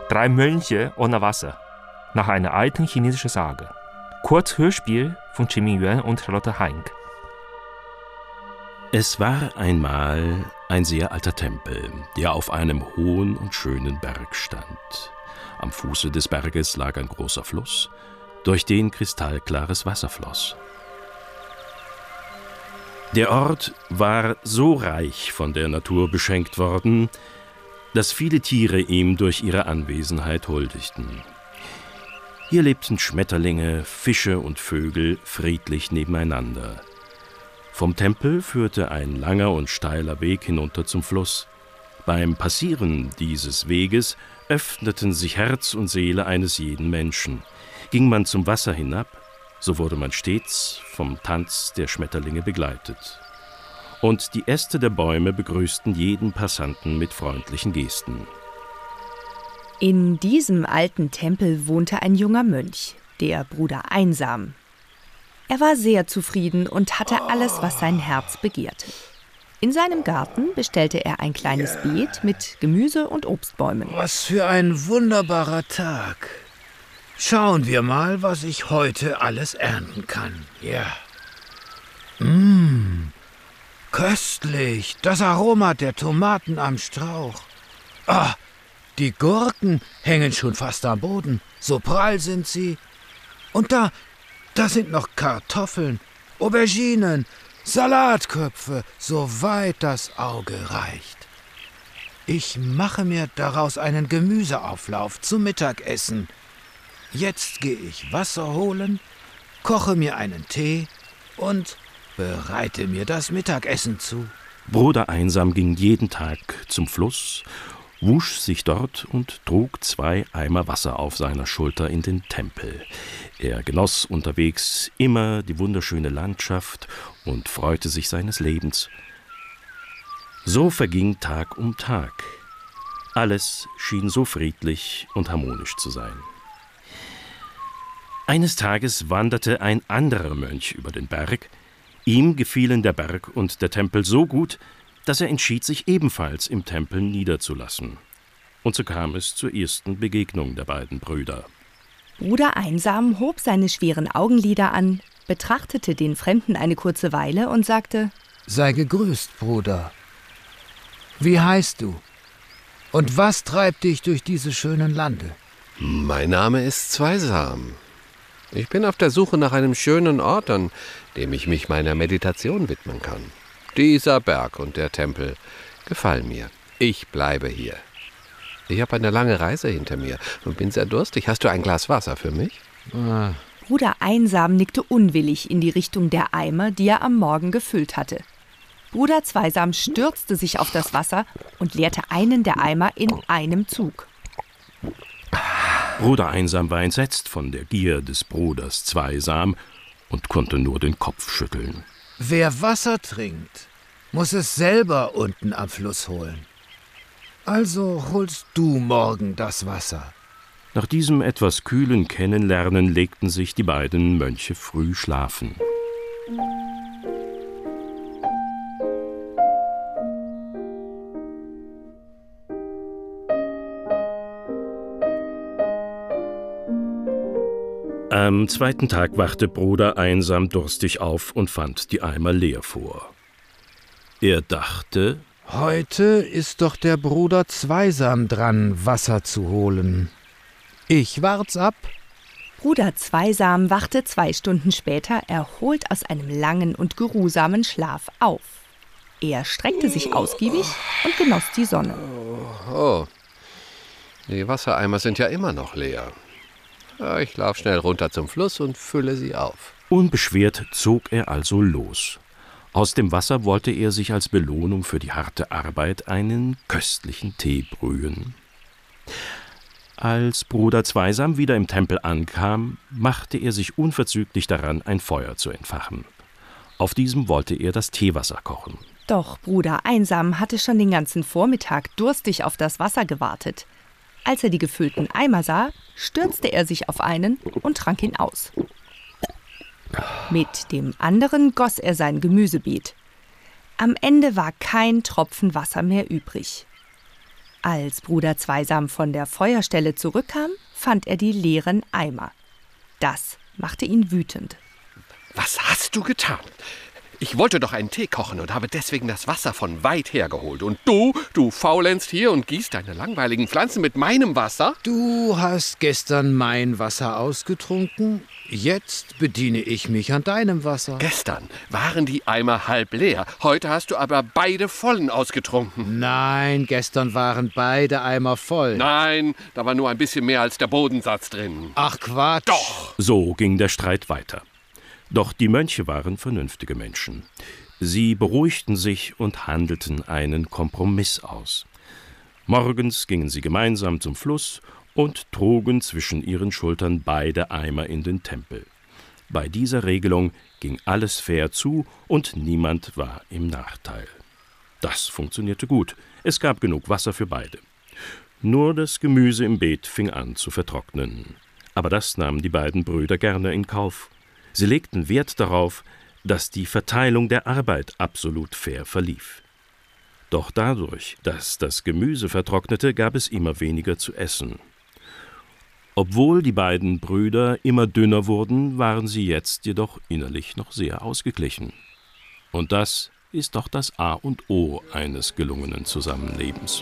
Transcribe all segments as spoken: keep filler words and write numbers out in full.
Drei Mönche ohne Wasser. Nach einer alten chinesischen Sage. Kurzhörspiel von Jimmy Yuan und Charlotte Heink. Es war einmal ein sehr alter Tempel, der auf einem hohen und schönen Berg stand. Am Fuße des Berges lag ein großer Fluss, durch den kristallklares Wasser floss. Der Ort war so reich von der Natur beschenkt worden, dass viele Tiere ihm durch ihre Anwesenheit huldigten. Hier lebten Schmetterlinge, Fische und Vögel friedlich nebeneinander. Vom Tempel führte ein langer und steiler Weg hinunter zum Fluss. Beim Passieren dieses Weges öffneten sich Herz und Seele eines jeden Menschen. Ging man zum Wasser hinab, so wurde man stets vom Tanz der Schmetterlinge begleitet. Und die Äste der Bäume begrüßten jeden Passanten mit freundlichen Gesten. In diesem alten Tempel wohnte ein junger Mönch, der Bruder Einsam. Er war sehr zufrieden und hatte alles, was sein Herz begehrte. In seinem Garten bestellte er ein kleines Beet mit Gemüse und Obstbäumen. Was für ein wunderbarer Tag. Schauen wir mal, was ich heute alles ernten kann. Ja. Mmh, köstlich. Das Aroma der Tomaten am Strauch. Ah, die Gurken hängen schon fast am Boden. So prall sind sie. Und da, da sind noch Kartoffeln, Auberginen, Salatköpfe, soweit das Auge reicht. Ich mache mir daraus einen Gemüseauflauf zum Mittagessen. Jetzt gehe ich Wasser holen, koche mir einen Tee und bereite mir das Mittagessen zu. Bruder Einsam ging jeden Tag zum Fluss, wusch sich dort und trug zwei Eimer Wasser auf seiner Schulter in den Tempel. Er genoss unterwegs immer die wunderschöne Landschaft und freute sich seines Lebens. So verging Tag um Tag. Alles schien so friedlich und harmonisch zu sein. Eines Tages wanderte ein anderer Mönch über den Berg. Ihm gefielen der Berg und der Tempel so gut, dass er entschied, sich ebenfalls im Tempel niederzulassen. Und so kam es zur ersten Begegnung der beiden Brüder. Bruder Einsam hob seine schweren Augenlider an, betrachtete den Fremden eine kurze Weile und sagte: Sei gegrüßt, Bruder. Wie heißt du? Und was treibt dich durch diese schönen Lande? Mein Name ist Zweisam. Ich bin auf der Suche nach einem schönen Ort, an dem ich mich meiner Meditation widmen kann. Dieser Berg und der Tempel gefallen mir. Ich bleibe hier. Ich habe eine lange Reise hinter mir und bin sehr durstig. Hast du ein Glas Wasser für mich? Ah. Bruder Einsam nickte unwillig in die Richtung der Eimer, die er am Morgen gefüllt hatte. Bruder Zweisam stürzte sich auf das Wasser und leerte einen der Eimer in einem Zug. Bruder Einsam war entsetzt von der Gier des Bruders Zweisam und konnte nur den Kopf schütteln. Wer Wasser trinkt, muss es selber unten am Fluss holen. Also holst du morgen das Wasser. Nach diesem etwas kühlen Kennenlernen legten sich die beiden Mönche früh schlafen. Am zweiten Tag wachte Bruder Einsam durstig auf und fand die Eimer leer vor. Er dachte: Heute ist doch der Bruder Zweisam dran, Wasser zu holen. Ich wart's ab. Bruder Zweisam wachte zwei Stunden später erholt aus einem langen und geruhsamen Schlaf auf. Er streckte sich ausgiebig und genoss die Sonne. Oh, oh. Die Wassereimer sind ja immer noch leer. Ich laufe schnell runter zum Fluss und fülle sie auf. Unbeschwert zog er also los. Aus dem Wasser wollte er sich als Belohnung für die harte Arbeit einen köstlichen Tee brühen. Als Bruder Zweisam wieder im Tempel ankam, machte er sich unverzüglich daran, ein Feuer zu entfachen. Auf diesem wollte er das Teewasser kochen. Doch Bruder Einsam hatte schon den ganzen Vormittag durstig auf das Wasser gewartet. Als er die gefüllten Eimer sah, stürzte er sich auf einen und trank ihn aus. Mit dem anderen goss er sein Gemüsebeet. Am Ende war kein Tropfen Wasser mehr übrig. Als Bruder Zweisam von der Feuerstelle zurückkam, fand er die leeren Eimer. Das machte ihn wütend. Was hast du getan? Ich wollte doch einen Tee kochen und habe deswegen das Wasser von weit her geholt. Und du, du faulenzt hier und gießt deine langweiligen Pflanzen mit meinem Wasser? Du hast gestern mein Wasser ausgetrunken. Jetzt bediene ich mich an deinem Wasser. Gestern waren die Eimer halb leer. Heute hast du aber beide vollen ausgetrunken. Nein, gestern waren beide Eimer voll. Nein, da war nur ein bisschen mehr als der Bodensatz drin. Ach Quatsch. Doch. So ging der Streit weiter. Doch die Mönche waren vernünftige Menschen. Sie beruhigten sich und handelten einen Kompromiss aus. Morgens gingen sie gemeinsam zum Fluss und trugen zwischen ihren Schultern beide Eimer in den Tempel. Bei dieser Regelung ging alles fair zu und niemand war im Nachteil. Das funktionierte gut. Es gab genug Wasser für beide. Nur das Gemüse im Beet fing an zu vertrocknen. Aber das nahmen die beiden Brüder gerne in Kauf. Sie legten Wert darauf, dass die Verteilung der Arbeit absolut fair verlief. Doch dadurch, dass das Gemüse vertrocknete, gab es immer weniger zu essen. Obwohl die beiden Brüder immer dünner wurden, waren sie jetzt jedoch innerlich noch sehr ausgeglichen. Und das ist doch das A und O eines gelungenen Zusammenlebens.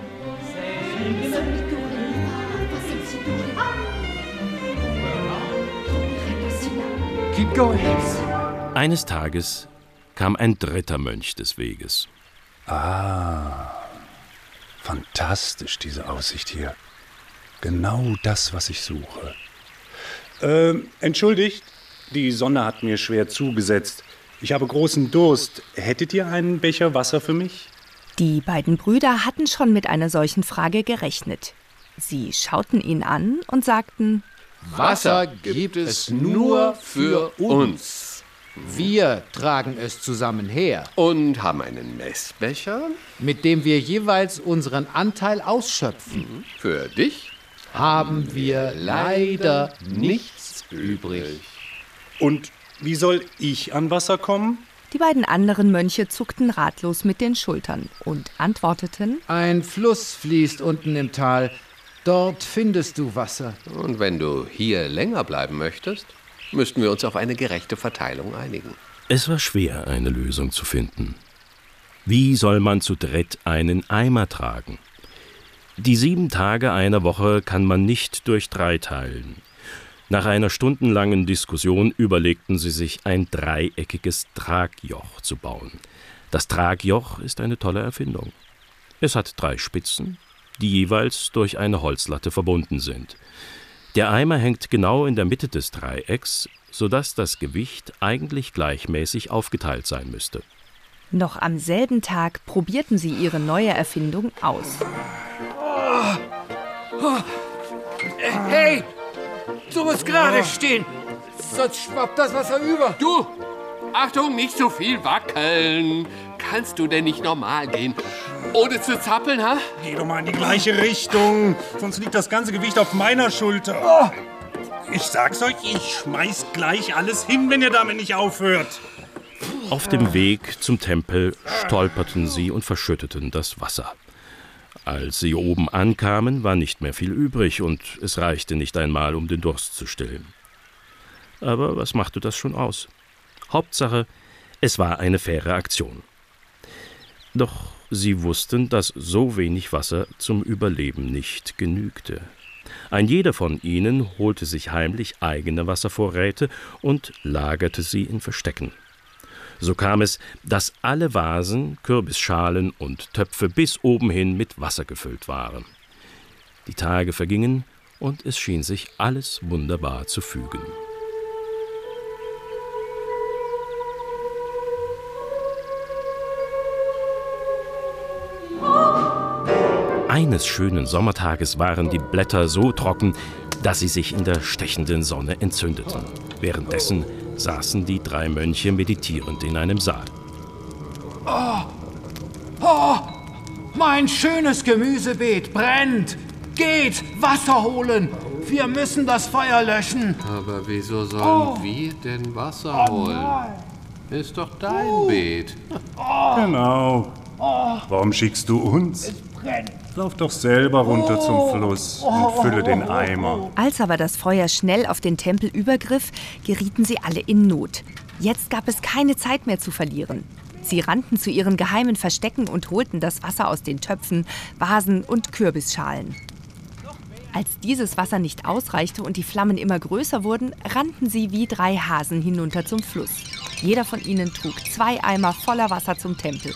Keep going. Eines Tages kam ein dritter Mönch des Weges. Ah, fantastisch, diese Aussicht hier. Genau das, was ich suche. Ähm, entschuldigt, die Sonne hat mir schwer zugesetzt. Ich habe großen Durst. Hättet ihr einen Becher Wasser für mich? Die beiden Brüder hatten schon mit einer solchen Frage gerechnet. Sie schauten ihn an und sagten: Wasser gibt es nur für uns. Wir tragen es zusammen her, Und haben einen Messbecher mit dem wir jeweils unseren Anteil ausschöpfen. für dich. Haben wir leider nichts übrig. Und wie soll ich an Wasser kommen? Die beiden anderen Mönche zuckten ratlos mit den Schultern und antworteten: Ein Fluss fließt unten im Tal. Dort findest du Wasser. Und wenn du hier länger bleiben möchtest, müssten wir uns auf eine gerechte Verteilung einigen. Es war schwer, eine Lösung zu finden. Wie soll man zu dritt einen Eimer tragen? Die sieben Tage einer Woche kann man nicht durch drei teilen. Nach einer stundenlangen Diskussion überlegten sie sich, ein dreieckiges Tragjoch zu bauen. Das Tragjoch ist eine tolle Erfindung. Es hat drei Spitzen, die jeweils durch eine Holzlatte verbunden sind. Der Eimer hängt genau in der Mitte des Dreiecks, sodass das Gewicht eigentlich gleichmäßig aufgeteilt sein müsste. Noch am selben Tag probierten sie ihre neue Erfindung aus. Hey, du musst gerade stehen, sonst schwappt das Wasser über. Du! Achtung, nicht so viel wackeln. Kannst du denn nicht normal gehen? Ohne zu zappeln, ha? Geh doch mal in die gleiche Richtung, sonst liegt das ganze Gewicht auf meiner Schulter. Ich sag's euch, ich schmeiß gleich alles hin, wenn ihr damit nicht aufhört. Auf dem Weg zum Tempel stolperten sie und verschütteten das Wasser. Als sie oben ankamen, war nicht mehr viel übrig und es reichte nicht einmal, um den Durst zu stillen. Aber was machte das schon aus? Hauptsache, es war eine faire Aktion. Doch sie wussten, dass so wenig Wasser zum Überleben nicht genügte. Ein jeder von ihnen holte sich heimlich eigene Wasservorräte und lagerte sie in Verstecken. So kam es, dass alle Vasen, Kürbisschalen und Töpfe bis oben hin mit Wasser gefüllt waren. Die Tage vergingen und es schien sich alles wunderbar zu fügen. Eines schönen Sommertages waren die Blätter so trocken, dass sie sich in der stechenden Sonne entzündeten. Währenddessen saßen die drei Mönche meditierend in einem Saal. Oh, oh, mein schönes Gemüsebeet brennt. Geht, Wasser holen. Wir müssen das Feuer löschen. Aber wieso sollen Oh. wir denn Wasser holen? Ist doch dein Beet. Genau. Warum schickst du uns? Brennt. Lauf doch selber runter zum Fluss und fülle den Eimer. Als aber das Feuer schnell auf den Tempel übergriff, gerieten sie alle in Not. Jetzt gab es keine Zeit mehr zu verlieren. Sie rannten zu ihren geheimen Verstecken und holten das Wasser aus den Töpfen, Vasen und Kürbisschalen. Als dieses Wasser nicht ausreichte und die Flammen immer größer wurden, rannten sie wie drei Hasen hinunter zum Fluss. Jeder von ihnen trug zwei Eimer voller Wasser zum Tempel.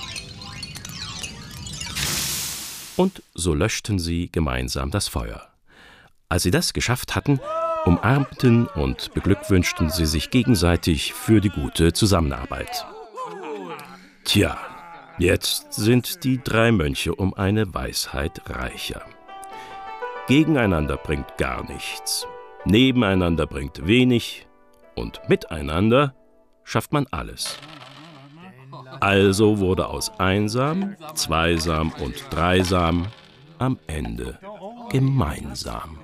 Und so löschten sie gemeinsam das Feuer. Als sie das geschafft hatten, umarmten und beglückwünschten sie sich gegenseitig für die gute Zusammenarbeit. Tja, jetzt sind die drei Mönche um eine Weisheit reicher. Gegeneinander bringt gar nichts, nebeneinander bringt wenig und miteinander schafft man alles. Also wurde aus einsam, zweisam und dreisam am Ende gemeinsam.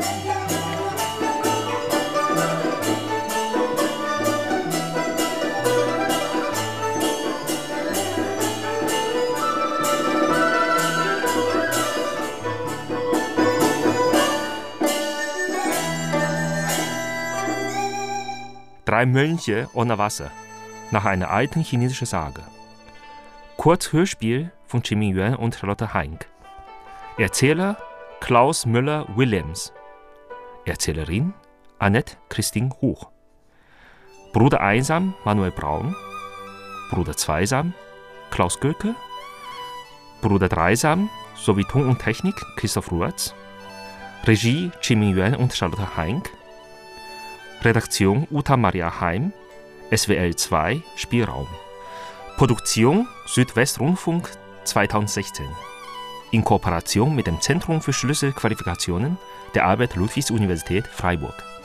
Drei Mönche ohne Wasser, nach einer alten chinesischen Sage. Kurzhörspiel von Qiming Yuan und Charlotte Heink. Erzähler Klaus Müller-Willems. Erzählerin Annette Christine Hoch. Bruder Einsam Manuel Braun. Bruder Zweisam Klaus Göke. Bruder Dreisam sowie Ton und Technik Christoph Ruatz. Regie Qiming Yuan und Charlotte Heink. Redaktion Uta Maria Heim, S W L zwei Spielraum. Produktion Südwestrundfunk zweitausendsechzehn. In Kooperation mit dem Zentrum für Schlüsselqualifikationen der Albert-Ludwigs-Universität Freiburg.